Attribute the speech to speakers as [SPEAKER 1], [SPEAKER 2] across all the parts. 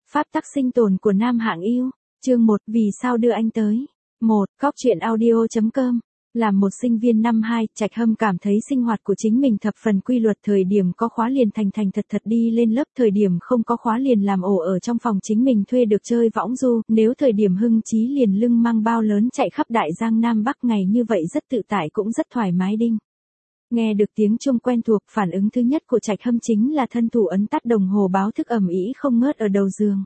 [SPEAKER 1] Pháp tắc sinh tồn của Nam Hạng Yêu. Chương 1, vì sao đưa anh tới? 1. Góc truyện audio.com. Làm một sinh viên năm 2, Trạch Hâm cảm thấy sinh hoạt của chính mình thập phần quy luật, thời điểm có khóa liền thành thật đi lên lớp, thời điểm không có khóa liền làm ổ ở trong phòng chính mình thuê được chơi võng du, nếu thời điểm hưng trí liền lưng mang bao lớn chạy khắp Đại Giang Nam Bắc, ngày như vậy rất tự tại cũng rất thoải mái đinh. Nghe được tiếng chuông quen thuộc, phản ứng thứ nhất của Trạch Hâm chính là thân thủ ấn tắt đồng hồ báo thức ầm ĩ không ngớt ở đầu giường.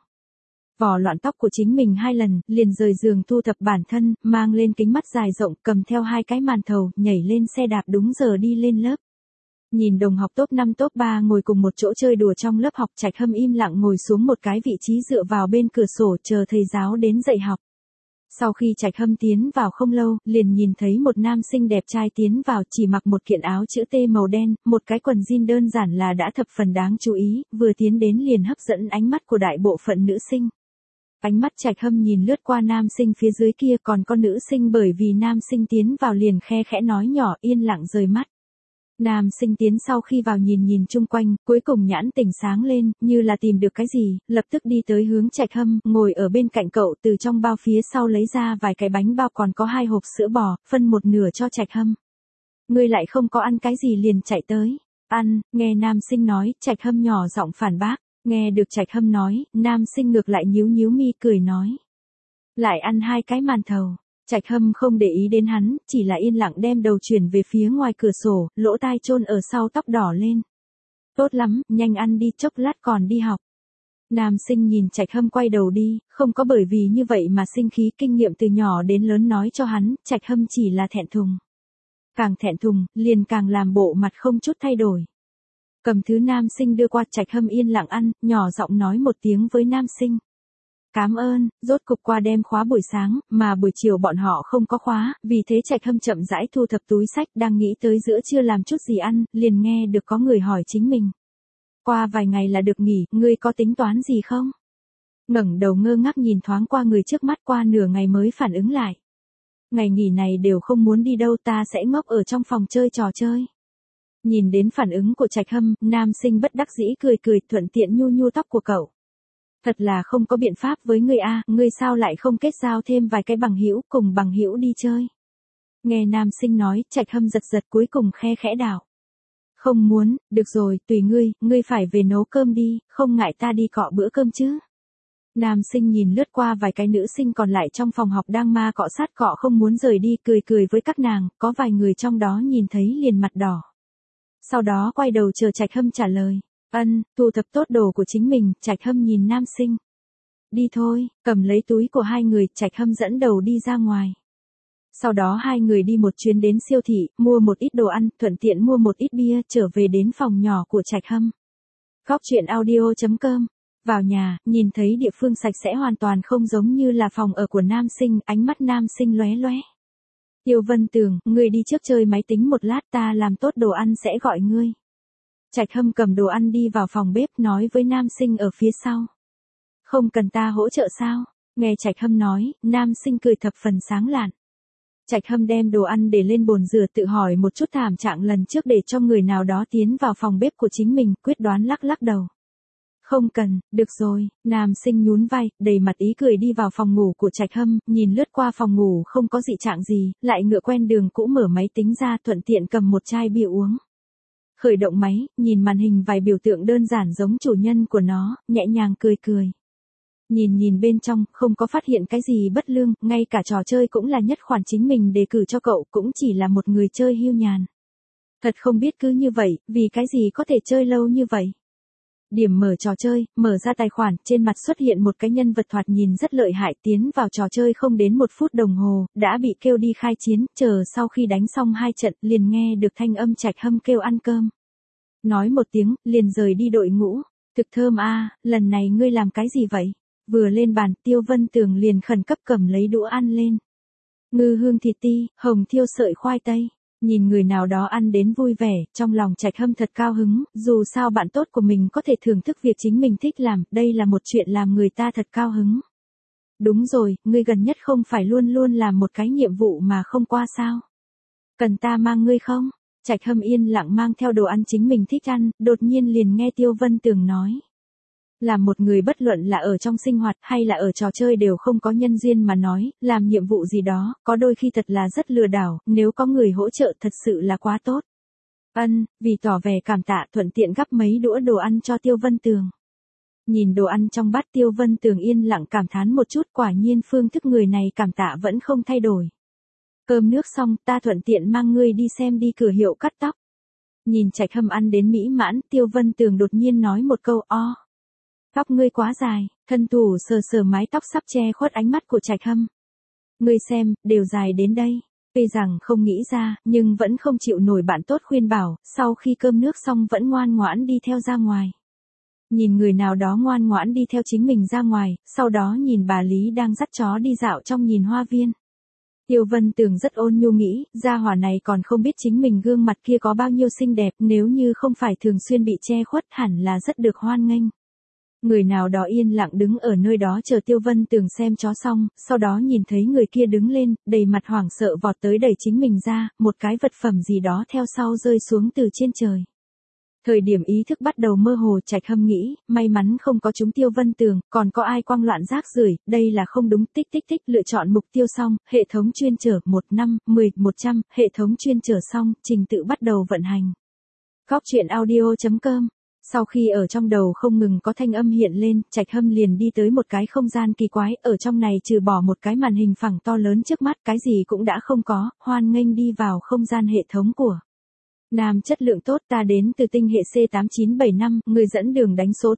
[SPEAKER 1] Vò loạn tóc của chính mình 2 lần, liền rời giường thu thập bản thân, mang lên kính mắt dài rộng, cầm theo 2 cái màn thầu, nhảy lên xe đạp đúng giờ đi lên lớp. Nhìn đồng học top 5 top 3 ngồi cùng một chỗ chơi đùa trong lớp học, Trạch Hâm im lặng ngồi xuống một cái vị trí dựa vào bên cửa sổ chờ thầy giáo đến dạy học. Sau khi Trạch Hâm tiến vào không lâu, liền nhìn thấy một nam sinh đẹp trai tiến vào, chỉ mặc một kiện áo chữ T màu đen, một cái quần jean đơn giản là đã thập phần đáng chú ý, vừa tiến đến liền hấp dẫn ánh mắt của đại bộ phận nữ sinh. Ánh mắt Trạch Hâm nhìn lướt qua nam sinh phía dưới kia, còn con nữ sinh bởi vì nam sinh tiến vào liền khe khẽ nói nhỏ, yên lặng rời mắt. Nam sinh tiến sau khi vào nhìn chung quanh, cuối cùng nhãn tỉnh sáng lên, như là tìm được cái gì, lập tức đi tới hướng Trạch Hâm, ngồi ở bên cạnh cậu, từ trong bao phía sau lấy ra vài cái bánh bao còn có 2 hộp sữa bò, phân một nửa cho Trạch Hâm. Ngươi lại không có ăn cái gì liền chạy tới. Ăn, nghe nam sinh nói, Trạch Hâm nhỏ giọng phản bác. Nghe được Trạch Hâm nói, nam sinh ngược lại nhíu mi cười nói. Lại ăn 2 cái màn thầu. Trạch Hâm không để ý đến hắn, chỉ là yên lặng đem đầu chuyển về phía ngoài cửa sổ, lỗ tai chôn ở sau tóc đỏ lên. Tốt lắm, nhanh ăn đi, chốc lát còn đi học. Nam sinh nhìn Trạch Hâm quay đầu đi, không có bởi vì như vậy mà sinh khí, kinh nghiệm từ nhỏ đến lớn nói cho hắn, Trạch Hâm chỉ là thẹn thùng. Càng thẹn thùng, liền càng làm bộ mặt không chút thay đổi. Cầm thứ nam sinh đưa qua, Trạch Hâm yên lặng ăn, nhỏ giọng nói một tiếng với nam sinh. Cảm ơn, rốt cục qua đêm khóa buổi sáng, mà buổi chiều bọn họ không có khóa, vì thế Trạch Hâm chậm rãi thu thập túi sách, đang nghĩ tới giữa trưa làm chút gì ăn, liền nghe được có người hỏi chính mình. Qua vài ngày là được nghỉ, ngươi có tính toán gì không? Ngẩng đầu ngơ ngác nhìn thoáng qua người trước mắt, qua nửa ngày mới phản ứng lại. Ngày nghỉ này đều không muốn đi đâu, ta sẽ ngốc ở trong phòng chơi trò chơi. Nhìn đến phản ứng của Trạch Hâm, nam sinh bất đắc dĩ cười, thuận tiện nhu tóc của cậu. Thật là không có biện pháp với ngươi a, ngươi sao lại không kết giao thêm vài cái bằng hữu, cùng bằng hữu đi chơi. Nghe nam sinh nói, Trạch Hâm giật cuối cùng khe khẽ đảo. Không muốn, được rồi, tùy ngươi phải về nấu cơm đi, không ngại ta đi cọ bữa cơm chứ. Nam sinh nhìn lướt qua vài cái nữ sinh còn lại trong phòng học đang ma cọ sát cọ không muốn rời đi, cười với các nàng, có vài người trong đó nhìn thấy liền mặt đỏ. Sau đó quay đầu chờ Trạch Hâm trả lời. Thu thập tốt đồ của chính mình, Trạch Hâm nhìn nam sinh. Đi thôi, cầm lấy túi của 2 người, Trạch Hâm dẫn đầu đi ra ngoài. Sau đó 2 người đi một chuyến đến siêu thị, mua một ít đồ ăn, thuận tiện mua một ít bia, trở về đến phòng nhỏ của Trạch Hâm. Góc truyện audio.com. Vào nhà, nhìn thấy địa phương sạch sẽ hoàn toàn không giống như là phòng ở của nam sinh, ánh mắt nam sinh lóe. Tiêu Vân Tường, ngươi đi trước chơi máy tính một lát, ta làm tốt đồ ăn sẽ gọi ngươi. Trạch Hâm cầm đồ ăn đi vào phòng bếp, nói với nam sinh ở phía sau. Không cần ta hỗ trợ sao? Nghe Trạch Hâm nói, nam sinh cười thập phần sáng lạn. Trạch Hâm đem đồ ăn để lên bồn rửa, tự hỏi một chút thảm trạng lần trước để cho người nào đó tiến vào phòng bếp của chính mình, quyết đoán lắc đầu. Không cần, được rồi, nam sinh nhún vai, đầy mặt ý cười đi vào phòng ngủ của Trạch Hâm, nhìn lướt qua phòng ngủ không có dị trạng gì, lại ngựa quen đường cũ mở máy tính ra, thuận tiện cầm một chai bia uống. Khởi động máy, nhìn màn hình vài biểu tượng đơn giản giống chủ nhân của nó, nhẹ nhàng cười. Nhìn bên trong, không có phát hiện cái gì bất lương, ngay cả trò chơi cũng là nhất khoản chính mình đề cử cho cậu, cũng chỉ là một người chơi hiu nhàn. Thật không biết cứ như vậy, vì cái gì có thể chơi lâu như vậy. Điểm mở trò chơi, mở ra tài khoản, trên mặt xuất hiện một cái nhân vật thoạt nhìn rất lợi hại, tiến vào trò chơi không đến 1 phút đồng hồ, đã bị kêu đi khai chiến, chờ sau khi đánh xong 2 trận, liền nghe được thanh âm Trạch Hâm kêu ăn cơm. Nói một tiếng, liền rời đi đội ngũ. Thực thơm a, lần này ngươi làm cái gì vậy? Vừa lên bàn, Tiêu Vân Tường liền khẩn cấp cầm lấy đũa ăn lên. Ngư hương thịt ti, hồng thiêu sợi khoai tây. Nhìn người nào đó ăn đến vui vẻ, trong lòng Trạch Hâm thật cao hứng, dù sao bạn tốt của mình có thể thưởng thức việc chính mình thích làm, đây là một chuyện làm người ta thật cao hứng. Đúng rồi, ngươi gần nhất không phải luôn làm một cái nhiệm vụ mà không qua sao? Cần ta mang ngươi không? Trạch Hâm yên lặng mang theo đồ ăn chính mình thích ăn, đột nhiên liền nghe Tiêu Vân Tường nói. Làm một người bất luận là ở trong sinh hoạt hay là ở trò chơi đều không có nhân duyên mà nói, làm nhiệm vụ gì đó, có đôi khi thật là rất lừa đảo, nếu có người hỗ trợ thật sự là quá tốt. Vì tỏ vẻ cảm tạ thuận tiện gắp mấy đũa đồ ăn cho Tiêu Vân Tường. Nhìn đồ ăn trong bát Tiêu Vân Tường yên lặng cảm thán một chút, quả nhiên phương thức người này cảm tạ vẫn không thay đổi. Cơm nước xong, ta thuận tiện mang ngươi đi xem đi cửa hiệu cắt tóc. Nhìn Trạch Hâm ăn đến mỹ mãn, Tiêu Vân Tường đột nhiên nói một câu tóc ngươi quá dài, thân thủ sờ sờ mái tóc sắp che khuất ánh mắt của Trạch Hâm. Ngươi xem, đều dài đến đây. Tuy rằng không nghĩ ra, nhưng vẫn không chịu nổi bạn tốt khuyên bảo, sau khi cơm nước xong vẫn ngoan ngoãn đi theo ra ngoài. Nhìn người nào đó ngoan ngoãn đi theo chính mình ra ngoài, sau đó nhìn bà Lý đang dắt chó đi dạo trong nhìn hoa viên. Tiêu Vân Tường rất ôn nhu nghĩ, gia hỏa này còn không biết chính mình gương mặt kia có bao nhiêu xinh đẹp, nếu như không phải thường xuyên bị che khuất hẳn là rất được hoan nghênh. Người nào đó yên lặng đứng ở nơi đó chờ Tiêu Vân Tường xem chó xong, sau đó nhìn thấy người kia đứng lên, đầy mặt hoảng sợ vọt tới đẩy chính mình ra, một cái vật phẩm gì đó theo sau rơi xuống từ trên trời. Thời điểm ý thức bắt đầu mơ hồ, Trạch Hâm nghĩ, may mắn không có chúng Tiêu Vân Tường, còn có ai quăng loạn rác rưởi, đây là không đúng, tích tích tích, lựa chọn mục tiêu xong, hệ thống chuyên chở 1 5 10 100, hệ thống chuyên chở xong, trình tự bắt đầu vận hành. Góc truyện audio.com. Sau khi ở trong đầu không ngừng có thanh âm hiện lên, Trạch Hâm liền đi tới một cái không gian kỳ quái, ở trong này trừ bỏ một cái màn hình phẳng to lớn trước mắt, cái gì cũng đã không có, hoan nghênh đi vào không gian hệ thống của Nam chất lượng tốt, ta đến từ tinh hệ C8975, người dẫn đường đánh số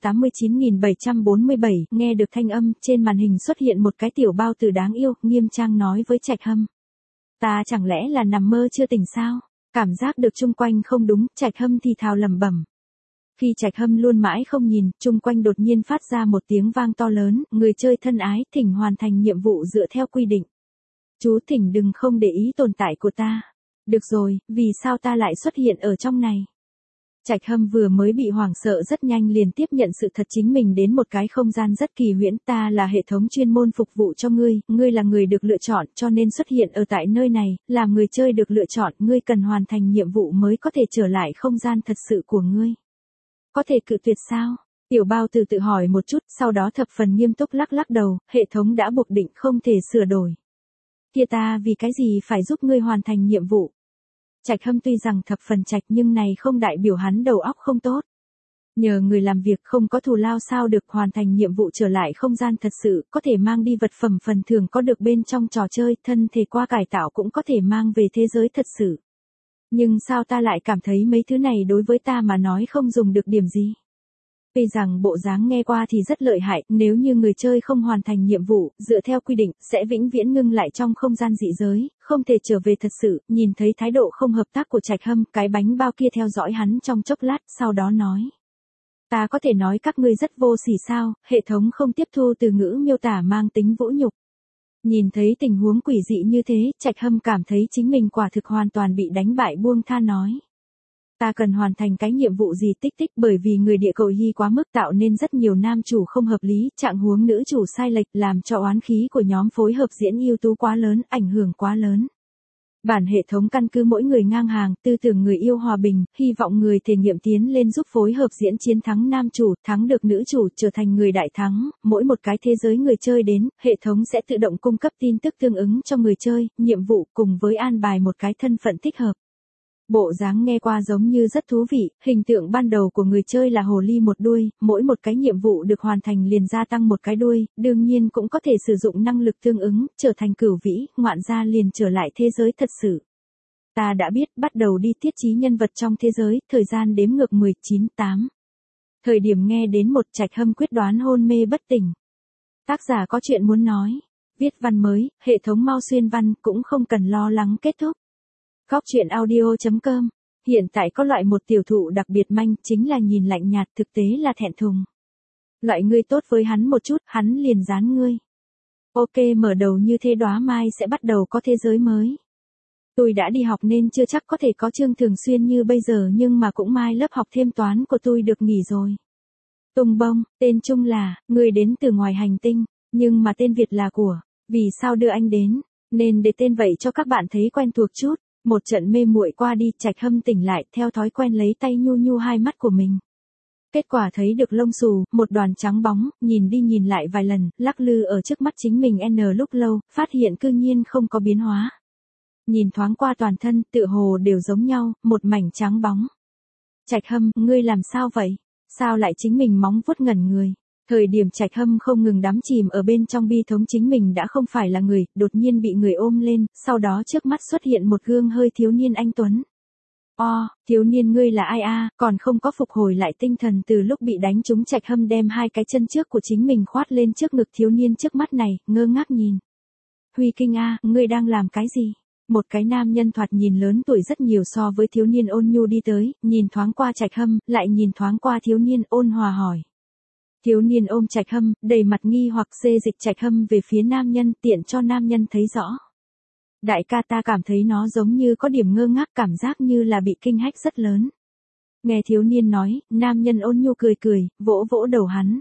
[SPEAKER 1] 89.747, nghe được thanh âm, trên màn hình xuất hiện một cái tiểu bao tử đáng yêu, nghiêm trang nói với Trạch Hâm. Ta chẳng lẽ là nằm mơ chưa tỉnh sao? Cảm giác được chung quanh không đúng, Trạch Hâm thì thào lẩm bẩm. Khi Trạch Hâm luôn mãi không nhìn, chung quanh đột nhiên phát ra một tiếng vang to lớn, người chơi thân ái, thỉnh hoàn thành nhiệm vụ dựa theo quy định. Chú thỉnh đừng không để ý tồn tại của ta. Được rồi, vì sao ta lại xuất hiện ở trong này? Trạch Hâm vừa mới bị hoảng sợ rất nhanh liền tiếp nhận sự thật chính mình đến một cái không gian rất kỳ huyễn, ta là hệ thống chuyên môn phục vụ cho ngươi, ngươi là người được lựa chọn cho nên xuất hiện ở tại nơi này, làm người chơi được lựa chọn, ngươi cần hoàn thành nhiệm vụ mới có thể trở lại không gian thật sự của ngươi. Có thể cự tuyệt sao? Tiểu bao từ tự hỏi một chút, sau đó thập phần nghiêm túc lắc lắc đầu, hệ thống đã buộc định không thể sửa đổi. Kia ta vì cái gì phải giúp ngươi hoàn thành nhiệm vụ? Trạch Hâm tuy rằng thập phần trạch nhưng này không đại biểu hắn đầu óc không tốt. Nhờ người làm việc không có thù lao sao được, hoàn thành nhiệm vụ trở lại không gian thật sự, có thể mang đi vật phẩm phần thưởng có được bên trong trò chơi, thân thể qua cải tạo cũng có thể mang về thế giới thật sự. Nhưng sao ta lại cảm thấy mấy thứ này đối với ta mà nói không dùng được điểm gì? Tuy rằng bộ dáng nghe qua thì rất lợi hại, nếu như người chơi không hoàn thành nhiệm vụ, dựa theo quy định, sẽ vĩnh viễn ngưng lại trong không gian dị giới, không thể trở về thật sự, nhìn thấy thái độ không hợp tác của Trạch Hâm, cái bánh bao kia theo dõi hắn trong chốc lát, sau đó nói. Ta có thể nói các ngươi rất vô sỉ sao, hệ thống không tiếp thu từ ngữ miêu tả mang tính vũ nhục. Nhìn thấy tình huống quỷ dị như thế, Trạch Hâm cảm thấy chính mình quả thực hoàn toàn bị đánh bại, buông tha nói. Ta cần hoàn thành cái nhiệm vụ gì tích tích, bởi vì người địa cầu hy quá mức tạo nên rất nhiều nam chủ không hợp lý, trạng huống nữ chủ sai lệch làm cho oán khí của nhóm phối hợp diễn ưu tú quá lớn, ảnh hưởng quá lớn. Bản hệ thống căn cứ mỗi người ngang hàng, tư tưởng người yêu hòa bình, hy vọng người thể nghiệm tiến lên giúp phối hợp diễn chiến thắng nam chủ, thắng được nữ chủ, trở thành người đại thắng, mỗi một cái thế giới người chơi đến, hệ thống sẽ tự động cung cấp tin tức tương ứng cho người chơi, nhiệm vụ cùng với an bài một cái thân phận thích hợp. Bộ dáng nghe qua giống như rất thú vị, hình tượng ban đầu của người chơi là hồ ly một đuôi, mỗi một cái nhiệm vụ được hoàn thành liền gia tăng một cái đuôi, đương nhiên cũng có thể sử dụng năng lực tương ứng, trở thành cửu vĩ, ngoạn gia liền trở lại thế giới thật sự. Ta đã biết, bắt đầu đi tiết trí nhân vật trong thế giới, thời gian đếm ngược 19-8. Thời điểm nghe đến một Trạch Hâm quyết đoán hôn mê bất tỉnh. Tác giả có chuyện muốn nói. Viết văn mới, hệ thống mau xuyên văn, cũng không cần lo lắng kết thúc. Góc truyện audio.com. Hiện tại có loại một tiểu thụ đặc biệt manh, chính là nhìn lạnh nhạt, thực tế là thẹn thùng. Loại ngươi tốt với hắn một chút, hắn liền dán ngươi. Ok, mở đầu như thế đóa mai sẽ bắt đầu có thế giới mới. Tôi đã đi học nên chưa chắc có thể có chương thường xuyên như bây giờ, nhưng mà cũng mai lớp học thêm toán của tôi được nghỉ rồi. Tùng bông, tên Trung là, người đến từ ngoài hành tinh, nhưng mà tên Việt là của, vì sao đưa anh đến, nên để tên vậy cho các bạn thấy quen thuộc chút. Một trận mê muội qua đi, Trạch Hâm tỉnh lại, theo thói quen lấy tay nhu nhu hai mắt của mình. Kết quả thấy được lông xù, một đoàn trắng bóng, nhìn đi nhìn lại vài lần, lắc lư ở trước mắt chính mình lúc lâu, phát hiện cư nhiên không có biến hóa. Nhìn thoáng qua toàn thân, tựa hồ đều giống nhau, một mảnh trắng bóng. Trạch Hâm, ngươi làm sao vậy? Sao lại chính mình móng vuốt ngẩn người? Thời điểm Trạch Hâm không ngừng đắm chìm ở bên trong bi thống chính mình đã không phải là người, đột nhiên bị người ôm lên, sau đó trước mắt xuất hiện một gương hơi thiếu niên anh tuấn. Thiếu niên ngươi là ai a? Còn không có phục hồi lại tinh thần từ lúc bị đánh trúng, Trạch Hâm đem hai cái chân trước của chính mình khoát lên trước ngực thiếu niên trước mắt này, ngơ ngác nhìn. Huy Kinh a, ngươi đang làm cái gì? Một cái nam nhân thoạt nhìn lớn tuổi rất nhiều so với thiếu niên ôn nhu đi tới, nhìn thoáng qua Trạch Hâm, lại nhìn thoáng qua thiếu niên, ôn hòa hỏi. Thiếu niên ôm Trạch Hâm, đầy mặt nghi hoặc xê dịch Trạch Hâm về phía nam nhân, tiện cho nam nhân thấy rõ. Đại ca, ta cảm thấy nó giống như có điểm ngơ ngác, cảm giác như là bị kinh hách rất lớn. Nghe thiếu niên nói, nam nhân ôn nhu cười cười, vỗ vỗ đầu hắn.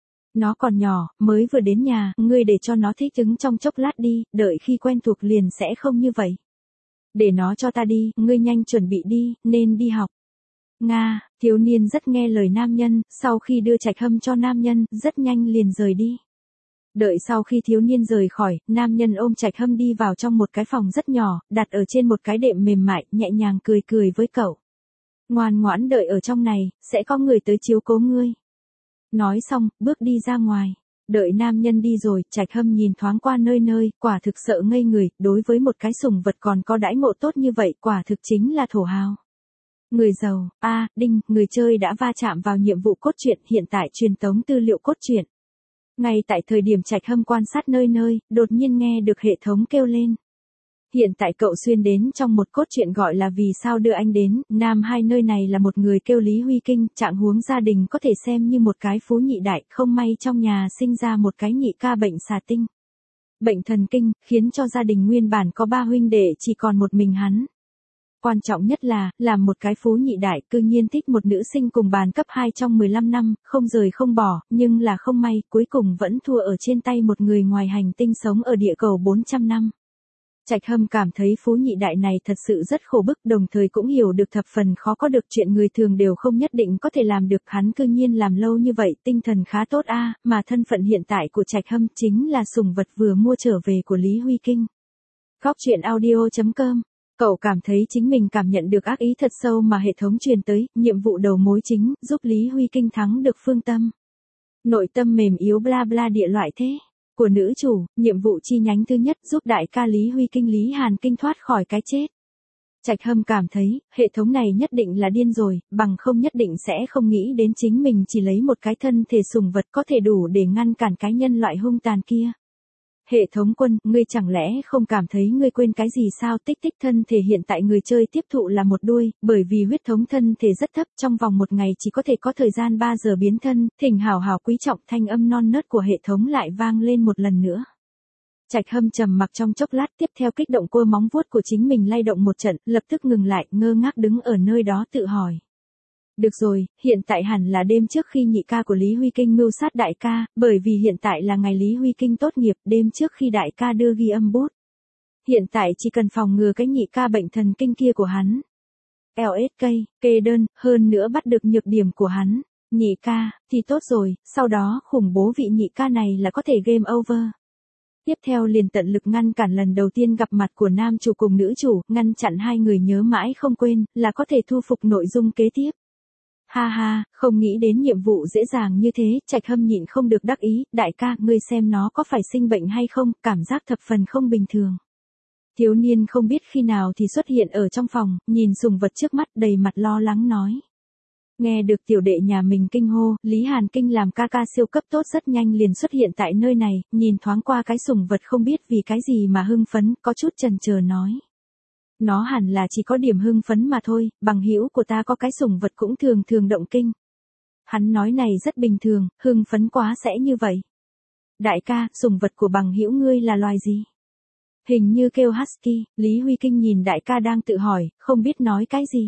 [SPEAKER 1] Nó còn nhỏ, mới vừa đến nhà, ngươi để cho nó thích ứng trong chốc lát đi, đợi khi quen thuộc liền sẽ không như vậy. Để nó cho ta đi, ngươi nhanh chuẩn bị đi, nên đi học. Nga, thiếu niên rất nghe lời nam nhân, sau khi đưa Trạch Hâm cho nam nhân, rất nhanh liền rời đi. Đợi sau khi thiếu niên rời khỏi, nam nhân ôm Trạch Hâm đi vào trong một cái phòng rất nhỏ, đặt ở trên một cái đệm mềm mại, nhẹ nhàng cười cười với cậu. Ngoan ngoãn đợi ở trong này, sẽ có người tới chiếu cố ngươi. Nói xong, bước đi ra ngoài. Đợi nam nhân đi rồi, Trạch Hâm nhìn thoáng qua nơi nơi, quả thực sợ ngây người, đối với một cái sủng vật còn có đãi ngộ tốt như vậy, quả thực chính là thổ hào. Người giàu, đinh, người chơi đã va chạm vào nhiệm vụ cốt truyện, hiện tại truyền tống tư liệu cốt truyện. Ngay tại thời điểm Trạch Hâm quan sát nơi nơi, đột nhiên nghe được hệ thống kêu lên. Hiện tại cậu xuyên đến trong một cốt truyện gọi là Vì sao đưa anh đến, nam hai nơi này là một người kêu Lý Huy Kinh, trạng huống gia đình có thể xem như một cái phú nhị đại, không may trong nhà sinh ra một cái nhị ca bệnh xà tinh. Bệnh thần kinh, khiến cho gia đình nguyên bản có 3 huynh đệ chỉ còn một mình hắn. Quan trọng nhất là, làm một cái phú nhị đại, cư nhiên thích một nữ sinh cùng bàn cấp 2 trong 15 năm, không rời không bỏ, nhưng là không may, cuối cùng vẫn thua ở trên tay một người ngoài hành tinh sống ở địa cầu 400 năm. Trạch Hâm cảm thấy phú nhị đại này thật sự rất khổ bức, đồng thời cũng hiểu được thập phần khó có được chuyện người thường đều không nhất định có thể làm được, hắn cư nhiên làm lâu như vậy, tinh thần khá tốt mà thân phận hiện tại của Trạch Hâm chính là sủng vật vừa mua trở về của Lý Huy Kinh. Góc truyện audio.com. Cậu cảm thấy chính mình cảm nhận được ác ý thật sâu mà hệ thống truyền tới, nhiệm vụ đầu mối chính, giúp Lý Huy Kinh thắng được phương tâm. Nội tâm mềm yếu bla bla địa loại thế. Của nữ chủ, nhiệm vụ chi nhánh thứ nhất giúp đại ca Lý Huy Kinh Lý Hàn Kinh thoát khỏi cái chết. Trạch Hâm cảm thấy, hệ thống này nhất định là điên rồi, bằng không nhất định sẽ không nghĩ đến chính mình chỉ lấy một cái thân thể sủng vật có thể đủ để ngăn cản cái nhân loại hung tàn kia. Hệ thống quân, ngươi chẳng lẽ không cảm thấy ngươi quên cái gì sao? Tích tích, thân thể hiện tại người chơi tiếp thụ là một đuôi, bởi vì huyết thống thân thể rất thấp, trong vòng một ngày chỉ có thể có thời gian 3 giờ biến thân, thỉnh hảo hảo quý trọng. Thanh âm non nớt của hệ thống lại vang lên một lần nữa. Trạch Hâm trầm mặc trong chốc lát, tiếp theo kích động cua móng vuốt của chính mình lay động một trận, lập tức ngừng lại, ngơ ngác đứng ở nơi đó tự hỏi. Được rồi, hiện tại hẳn là đêm trước khi nhị ca của Lý Huy Kinh mưu sát đại ca, bởi vì hiện tại là ngày Lý Huy Kinh tốt nghiệp, đêm trước khi đại ca đưa ghi âm bút. Hiện tại chỉ cần phòng ngừa cái nhị ca bệnh thần kinh kia của hắn. LSK, kê đơn, hơn nữa bắt được nhược điểm của hắn. Nhị ca, thì tốt rồi, sau đó khủng bố vị nhị ca này là có thể game over. Tiếp theo liền tận lực ngăn cản lần đầu tiên gặp mặt của nam chủ cùng nữ chủ, ngăn chặn hai người nhớ mãi không quên, là có thể thu phục nội dung kế tiếp. Ha ha, không nghĩ đến nhiệm vụ dễ dàng như thế, Trạch Hâm nhịn không được đắc ý, đại ca, ngươi xem nó có phải sinh bệnh hay không, cảm giác thập phần không bình thường. Thiếu niên không biết khi nào thì xuất hiện ở trong phòng, nhìn sủng vật trước mắt đầy mặt lo lắng nói. Nghe được tiểu đệ nhà mình kinh hô, Lý Hàn Kinh làm ca ca siêu cấp tốt rất nhanh liền xuất hiện tại nơi này, nhìn thoáng qua cái sủng vật không biết vì cái gì mà hưng phấn, có chút chần chờ nói. Nó hẳn là chỉ có điểm hưng phấn mà thôi, bằng hữu của ta có cái sủng vật cũng thường thường động kinh. Hắn nói này rất bình thường, hưng phấn quá sẽ như vậy. Đại ca, sủng vật của bằng hữu ngươi là loài gì? Hình như kêu Husky, Lý Huy Kinh nhìn đại ca đang tự hỏi, không biết nói cái gì.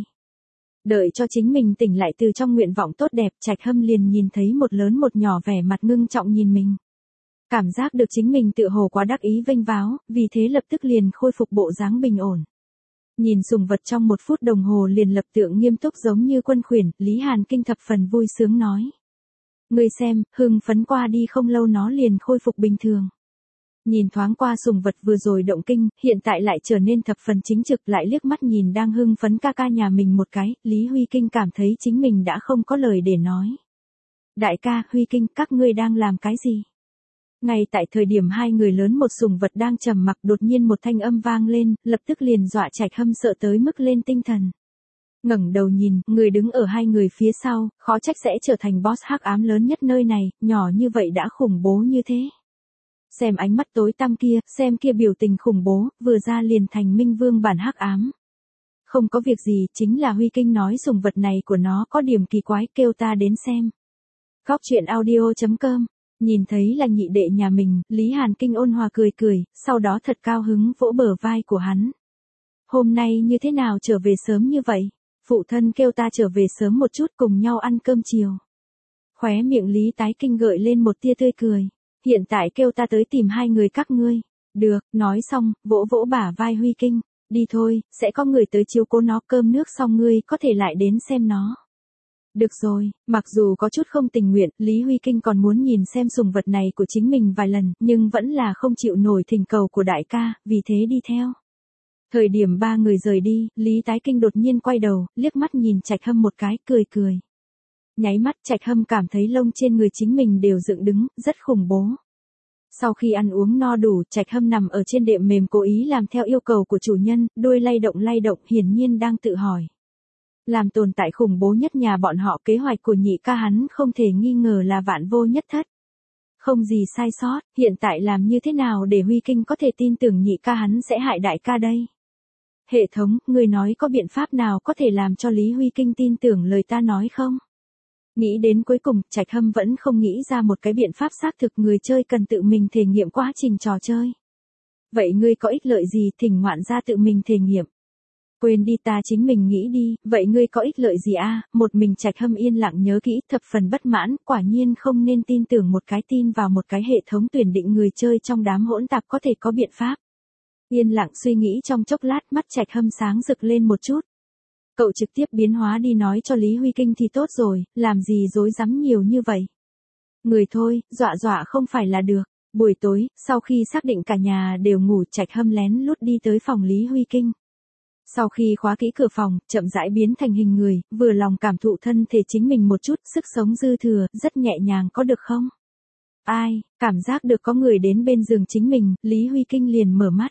[SPEAKER 1] Đợi cho chính mình tỉnh lại từ trong nguyện vọng tốt đẹp, Trạch Hâm liền nhìn thấy một lớn một nhỏ vẻ mặt ngưng trọng nhìn mình. Cảm giác được chính mình tự hồ quá đắc ý vênh váo, vì thế lập tức liền khôi phục bộ dáng bình ổn. Nhìn sùng vật trong 1 phút đồng hồ liền lập tượng nghiêm túc giống như quân khuyển, Lý Hàn Kinh thập phần vui sướng nói. Ngươi xem, hưng phấn qua đi không lâu nó liền khôi phục bình thường. Nhìn thoáng qua sùng vật vừa rồi động kinh, hiện tại lại trở nên thập phần chính trực, lại liếc mắt nhìn đang hưng phấn ca ca nhà mình một cái, Lý Huy Kinh cảm thấy chính mình đã không có lời để nói. Đại ca, Huy Kinh, các ngươi đang làm cái gì? Ngay tại thời điểm hai người lớn một sùng vật đang trầm mặc, đột nhiên một thanh âm vang lên, lập tức liền dọa Trạch Hâm sợ tới mức lên tinh thần. Ngẩng đầu nhìn, người đứng ở hai người phía sau, khó trách sẽ trở thành boss hắc ám lớn nhất nơi này, nhỏ như vậy đã khủng bố như thế. Xem ánh mắt tối tăm kia, xem kia biểu tình khủng bố, vừa ra liền thành minh vương bản hắc ám. Không có việc gì, chính là Huy Kinh nói sùng vật này của nó có điểm kỳ quái, kêu ta đến xem. Góc truyện audio.com. Nhìn thấy là nhị đệ nhà mình, Lý Hàn Kinh ôn hòa cười cười, sau đó thật cao hứng vỗ bờ vai của hắn. Hôm nay như thế nào trở về sớm như vậy? Phụ thân kêu ta trở về sớm một chút cùng nhau ăn cơm chiều. Khóe miệng Lý Tái Kinh gợi lên một tia tươi cười. Hiện tại kêu ta tới tìm hai người các ngươi. Được, nói xong, vỗ vỗ bả vai Huy Kinh. Đi thôi, sẽ có người tới chiếu cố nó, cơm nước xong ngươi có thể lại đến xem nó. Được rồi, mặc dù có chút không tình nguyện, Lý Huy Kinh còn muốn nhìn xem sùng vật này của chính mình vài lần, nhưng vẫn là không chịu nổi thỉnh cầu của đại ca, vì thế đi theo. Thời điểm ba người rời đi, Lý Tái Kinh đột nhiên quay đầu, liếc mắt nhìn Trạch Hâm một cái, cười cười. Nháy mắt Trạch Hâm cảm thấy lông trên người chính mình đều dựng đứng, rất khủng bố. Sau khi ăn uống no đủ, Trạch Hâm nằm ở trên đệm mềm cố ý làm theo yêu cầu của chủ nhân, đuôi lay động, hiển nhiên đang tự hỏi. Làm tồn tại khủng bố nhất nhà bọn họ, kế hoạch của nhị ca hắn không thể nghi ngờ là vạn vô nhất thất. Không gì sai sót, hiện tại làm như thế nào để Huy Kinh có thể tin tưởng nhị ca hắn sẽ hại đại ca đây? Hệ thống, người nói có biện pháp nào có thể làm cho Lý Huy Kinh tin tưởng lời ta nói không? Nghĩ đến cuối cùng, Trạch Hâm vẫn không nghĩ ra một cái biện pháp xác thực, người chơi cần tự mình thể nghiệm quá trình trò chơi. Vậy ngươi có ích lợi gì, thỉnh ngoạn ra tự mình thể nghiệm? Quên đi, ta chính mình nghĩ đi, vậy ngươi có ích lợi gì a? Một mình Trạch Hâm yên lặng nhớ kỹ, thập phần bất mãn, quả nhiên không nên tin tưởng một cái, tin vào một cái hệ thống tuyển định người chơi trong đám hỗn tạp có thể có biện pháp. Yên lặng suy nghĩ trong chốc lát, mắt Trạch Hâm sáng rực lên một chút. Cậu trực tiếp biến hóa đi nói cho Lý Huy Kinh thì tốt rồi, làm gì rối rắm nhiều như vậy. Người thôi, dọa dọa không phải là được. Buổi tối, sau khi xác định cả nhà đều ngủ, Trạch Hâm lén lút đi tới phòng Lý Huy Kinh. Sau khi khóa kỹ cửa phòng, chậm rãi biến thành hình người, vừa lòng cảm thụ thân thể chính mình một chút, sức sống dư thừa, rất nhẹ nhàng, có được không? Ai, cảm giác được có người đến bên giường chính mình, Lý Huy Kinh liền mở mắt.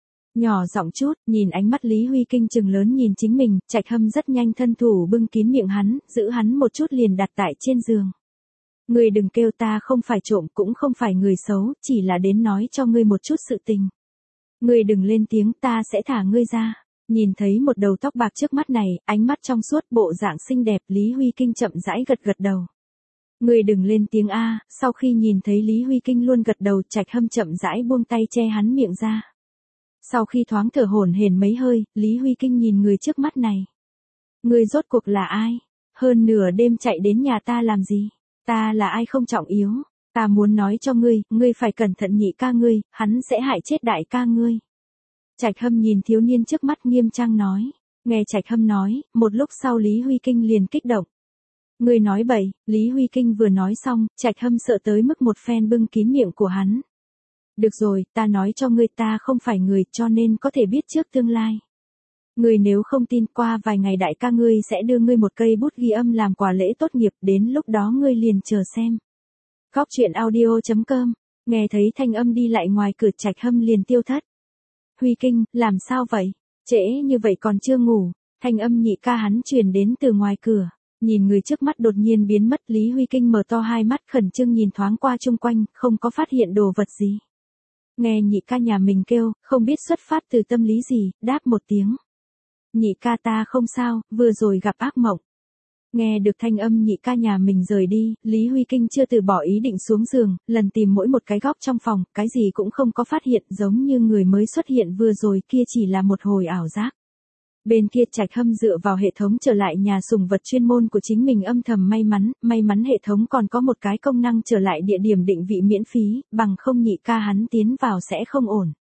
[SPEAKER 1] Nhỏ giọng chút, nhìn ánh mắt Lý Huy Kinh trừng lớn nhìn chính mình, Trạch Hâm rất nhanh thân thủ bưng kín miệng hắn, giữ hắn một chút liền đặt tại trên giường. Ngươi đừng kêu, ta không phải trộm cũng không phải người xấu, chỉ là đến nói cho ngươi một chút sự tình. Ngươi đừng lên tiếng, ta sẽ thả ngươi ra. Nhìn thấy một đầu tóc bạc trước mắt này, ánh mắt trong suốt, bộ dạng xinh đẹp, Lý Huy Kinh chậm rãi gật gật đầu. Ngươi đừng lên tiếng a. Sau khi nhìn thấy Lý Huy Kinh luôn gật đầu, Trạch Hâm chậm rãi buông tay che hắn miệng ra. Sau khi thoáng thở hổn hển mấy hơi, Lý Huy Kinh nhìn người trước mắt này. Ngươi rốt cuộc là ai? Hơn nửa đêm chạy đến nhà ta làm gì? Ta là ai không trọng yếu. Ta muốn nói cho ngươi, ngươi phải cẩn thận nhị ca ngươi, hắn sẽ hại chết đại ca ngươi. Trạch Hâm nhìn thiếu niên trước mắt nghiêm trang nói. Nghe Trạch Hâm nói, một lúc sau Lý Huy Kinh liền kích động. Ngươi nói bậy, Lý Huy Kinh vừa nói xong, Trạch Hâm sợ tới mức một phen bưng kín miệng của hắn. Được rồi, ta nói cho ngươi, ta không phải người, cho nên có thể biết trước tương lai. Ngươi nếu không tin, qua vài ngày đại ca ngươi sẽ đưa ngươi một cây bút ghi âm làm quà lễ tốt nghiệp, đến lúc đó ngươi liền chờ xem. Góc truyện audio.com. Nghe thấy thanh âm đi lại ngoài cửa, Trạch Hâm liền tiêu thất. Huy Kinh, làm sao vậy? Trễ như vậy còn chưa ngủ. Thanh âm nhị ca hắn truyền đến từ ngoài cửa. Nhìn người trước mắt đột nhiên biến mất, Lý Huy Kinh mở to hai mắt khẩn trương nhìn thoáng qua chung quanh, không có phát hiện đồ vật gì. Nghe nhị ca nhà mình kêu, không biết xuất phát từ tâm lý gì, đáp một tiếng. Nhị ca ta không sao, vừa rồi gặp ác mộng. Nghe được thanh âm nhị ca nhà mình rời đi, Lý Huy Kinh chưa từ bỏ ý định xuống giường, lần tìm mỗi một cái góc trong phòng, cái gì cũng không có phát hiện, giống như người mới xuất hiện vừa rồi kia chỉ là một hồi ảo giác. Bên kia Trạch Hâm dựa vào hệ thống trở lại nhà sùng vật chuyên môn của chính mình, âm thầm may mắn hệ thống còn có một cái công năng trở lại địa điểm định vị miễn phí, bằng không nhị ca hắn tiến vào sẽ không ổn.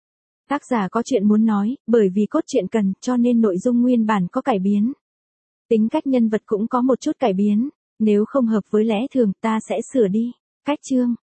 [SPEAKER 1] Tác giả có chuyện muốn nói, bởi vì cốt truyện cần, cho nên nội dung nguyên bản có cải biến. Tính cách nhân vật cũng có một chút cải biến. Nếu không hợp với lẽ thường, ta sẽ sửa đi. Cách chương.